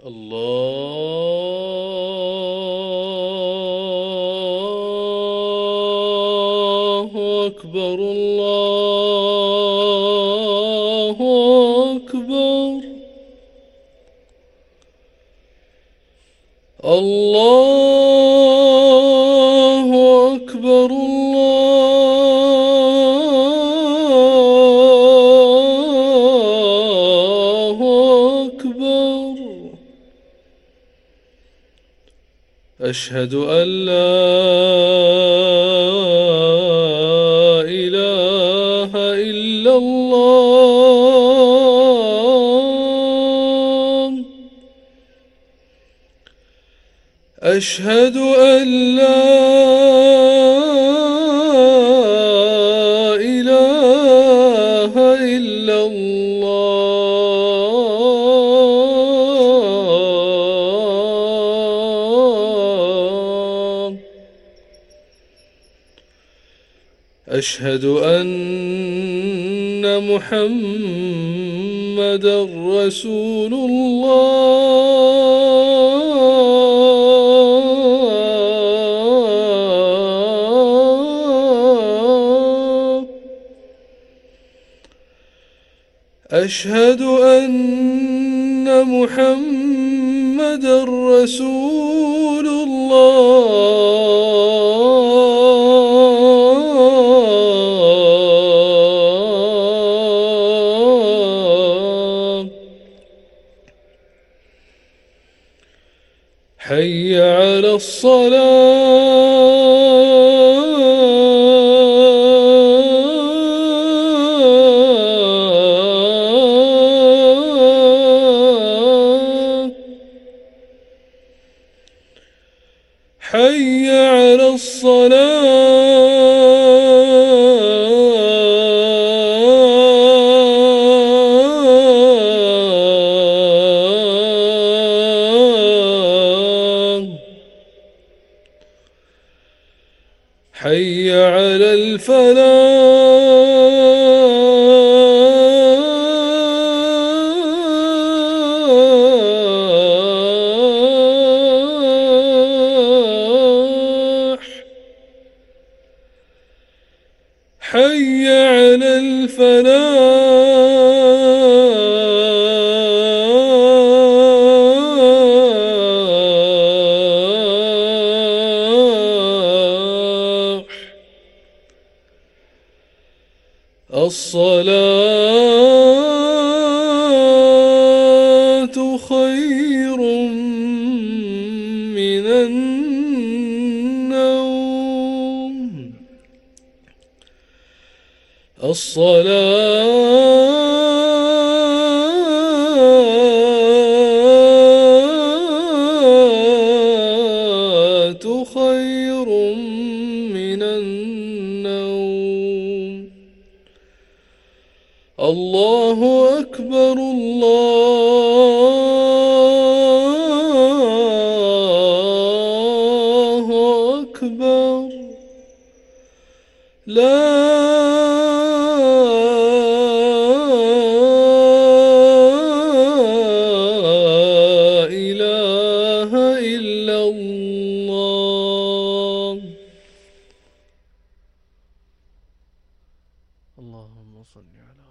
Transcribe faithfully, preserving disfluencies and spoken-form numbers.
الله أكبر الله أكبر. الله أكبر الله أكبر. أشهد أن لا إله إلا الله. أشهد أن لا إله إلا الله. أشهد أن محمدًا رسول الله. أشهد أن محمدًا رسول الله. حي على الصلاة. حي على الصلاة. حي على الفلاح. حي على الفلاح. الصلاة خير من النوم. الصلاة خير من النوم. الله أكبر الله أكبر. لا إله إلا الله. اللهم صل على